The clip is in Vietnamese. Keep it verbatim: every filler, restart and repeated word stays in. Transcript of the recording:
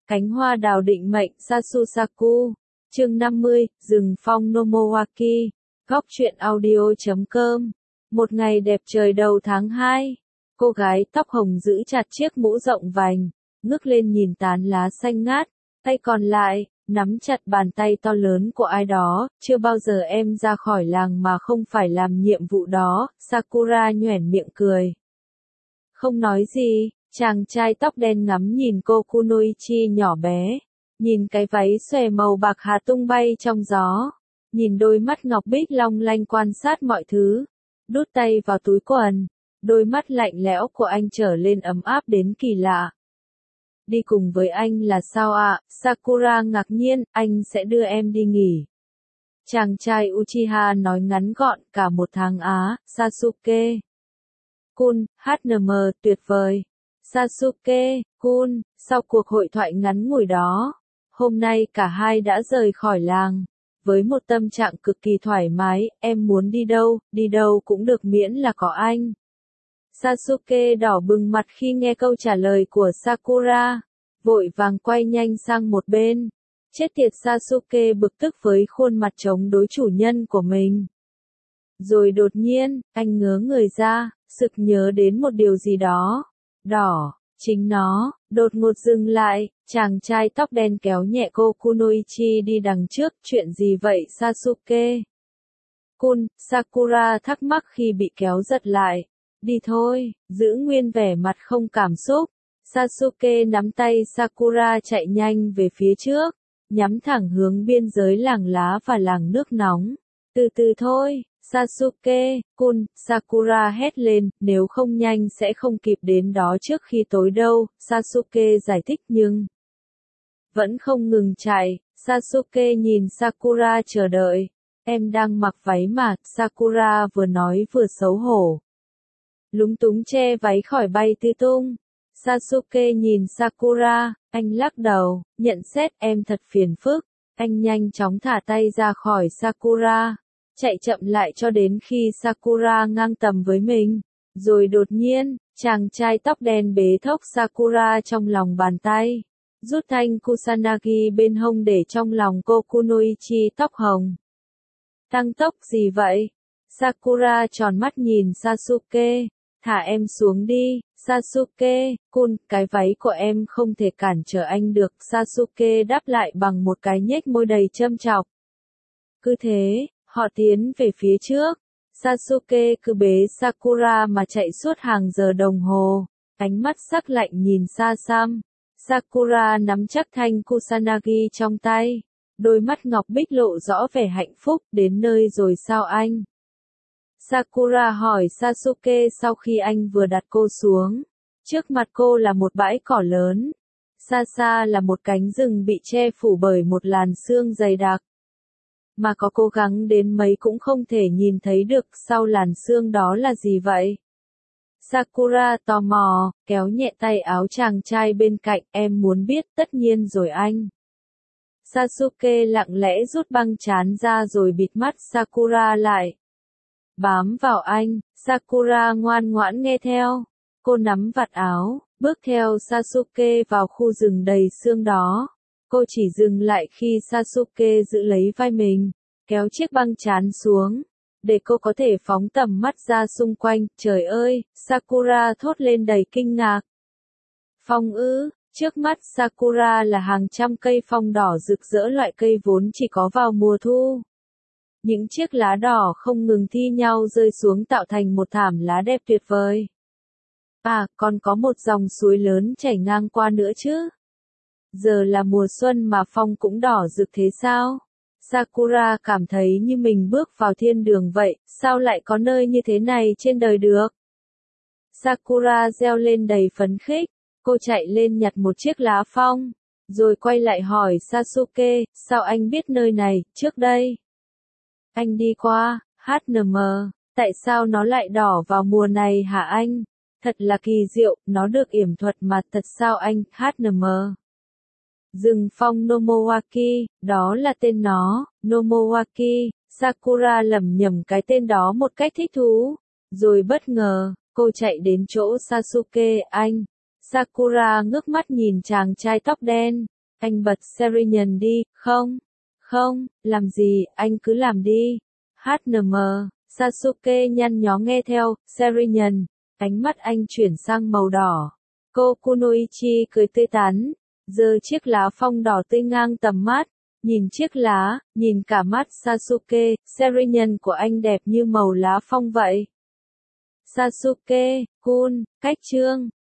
Cánh hoa đào định mệnh Sasusaku. Chương năm mươi, rừng phong Nomowaki. Góc truyện audio chấm com. Một ngày đẹp trời đầu tháng hai. Cô gái tóc hồng giữ chặt chiếc mũ rộng vành, ngước lên nhìn tán lá xanh ngát, tay còn lại nắm chặt bàn tay to lớn của ai đó. Chưa bao giờ em ra khỏi làng mà không phải làm nhiệm vụ đó. Sakura nhoẻn miệng cười. Không nói gì, chàng trai tóc đen ngắm nhìn cô Kunoichi nhỏ bé, nhìn cái váy xòe màu bạc hà tung bay trong gió, nhìn đôi mắt ngọc bích long lanh quan sát mọi thứ, đút tay vào túi quần, đôi mắt lạnh lẽo của anh trở lên ấm áp đến kỳ lạ. Đi cùng với anh là sao ạ? Sakura ngạc nhiên, anh sẽ đưa em đi nghỉ. Chàng trai Uchiha nói ngắn gọn, cả một tháng á, Sasuke. Kun, hát en em, tuyệt vời. Sasuke, Kun, sau cuộc hội thoại ngắn ngủi đó, hôm nay cả hai đã rời khỏi làng, với một tâm trạng cực kỳ thoải mái. Em muốn đi đâu, đi đâu cũng được miễn là có anh. Sasuke đỏ bừng mặt khi nghe câu trả lời của Sakura, vội vàng quay nhanh sang một bên. Chết tiệt, Sasuke bực tức với khuôn mặt chống đối chủ nhân của mình. Rồi đột nhiên, anh ngớ người ra, sực nhớ đến một điều gì đó. Đỏ, chính nó, đột ngột dừng lại, chàng trai tóc đen kéo nhẹ cô Kunoichi đi đằng trước. Chuyện gì vậy Sasuke? Kun, Sakura thắc mắc khi bị kéo giật lại. Đi thôi, giữ nguyên vẻ mặt không cảm xúc. Sasuke nắm tay Sakura chạy nhanh về phía trước, nhắm thẳng hướng biên giới làng lá và làng nước nóng. Từ từ thôi, Sasuke, Kun, Sakura hét lên, nếu không nhanh sẽ không kịp đến đó trước khi tối đâu. Sasuke giải thích nhưng vẫn không ngừng chạy. Sasuke nhìn Sakura chờ đợi. Em đang mặc váy mà, Sakura vừa nói vừa xấu hổ, lúng túng che váy khỏi bay tứ tung. Sasuke nhìn Sakura, anh lắc đầu, nhận xét em thật phiền phức. Anh nhanh chóng thả tay ra khỏi Sakura, chạy chậm lại cho đến khi Sakura ngang tầm với mình. Rồi đột nhiên, chàng trai tóc đen bế thốc Sakura trong lòng bàn tay, rút thanh Kusanagi bên hông để trong lòng cô Kunoichi tóc hồng. Tăng tốc gì vậy? Sakura tròn mắt nhìn Sasuke. Thả em xuống đi, Sasuke, Kun, cái váy của em không thể cản trở anh được. Sasuke đáp lại bằng một cái nhếch môi đầy châm chọc. Cứ thế, họ tiến về phía trước. Sasuke cứ bế Sakura mà chạy suốt hàng giờ đồng hồ, ánh mắt sắc lạnh nhìn xa xăm. Sakura nắm chắc thanh Kusanagi trong tay, đôi mắt ngọc bích lộ rõ vẻ hạnh phúc. Đến nơi rồi sao anh? Sakura hỏi Sasuke sau khi anh vừa đặt cô xuống. Trước mặt cô là một bãi cỏ lớn. Xa xa là một cánh rừng bị che phủ bởi một làn sương dày đặc, mà có cố gắng đến mấy cũng không thể nhìn thấy được sau làn sương đó là gì vậy. Sakura tò mò, kéo nhẹ tay áo chàng trai bên cạnh. Em muốn biết, tất nhiên rồi anh. Sasuke lặng lẽ rút băng trán ra rồi bịt mắt Sakura lại. Bám vào anh. Sakura ngoan ngoãn nghe theo. Cô nắm vạt áo, bước theo Sasuke vào khu rừng đầy sương đó. Cô chỉ dừng lại khi Sasuke giữ lấy vai mình, kéo chiếc băng trán xuống, để cô có thể phóng tầm mắt ra xung quanh. Trời ơi, Sakura thốt lên đầy kinh ngạc. Phong ư? Trước mắt Sakura là hàng trăm cây phong đỏ rực rỡ, loại cây vốn chỉ có vào mùa thu. Những chiếc lá đỏ không ngừng thi nhau rơi xuống tạo thành một thảm lá đẹp tuyệt vời. À, còn có một dòng suối lớn chảy ngang qua nữa chứ. Giờ là mùa xuân mà phong cũng đỏ rực thế sao? Sakura cảm thấy như mình bước vào thiên đường vậy, sao lại có nơi như thế này trên đời được? Sakura reo lên đầy phấn khích, cô chạy lên nhặt một chiếc lá phong, rồi quay lại hỏi Sasuke, sao anh biết nơi này, trước đây? Anh đi qua, hát en em, tại sao nó lại đỏ vào mùa này hả anh? Thật là kỳ diệu, nó được yểm thuật mà, thật sao anh, hát en em? Rừng phong Nomowaki, đó là tên nó, Nomowaki. Sakura lẩm nhẩm cái tên đó một cách thích thú, rồi bất ngờ, cô chạy đến chỗ Sasuke. Anh. Sakura ngước mắt nhìn chàng trai tóc đen, Anh bật Serenian đi, không? Không, làm gì, anh cứ làm đi. hát en em, Sasuke nhăn nhó nghe theo, Serenian, ánh mắt anh chuyển sang màu đỏ. Cô Kunoichi cười tươi tắn, giơ chiếc lá phong đỏ tươi ngang tầm mắt, nhìn chiếc lá, nhìn cả mắt Sasuke, Serenian của anh đẹp như màu lá phong vậy. Sasuke, Kun, cách chương